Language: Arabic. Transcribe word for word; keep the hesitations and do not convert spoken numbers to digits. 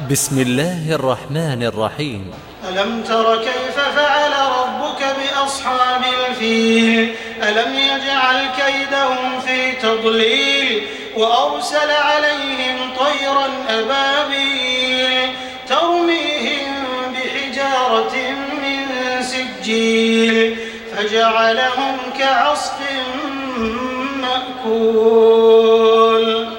بسم الله الرحمن الرحيم. ألم تر كيف فعل ربك بأصحاب الفيل ألم يجعل كيدهم في تضليل وأرسل عليهم طيرا أبابيل ترميهم بحجارة من سجيل فجعلهم كعصف مأكول.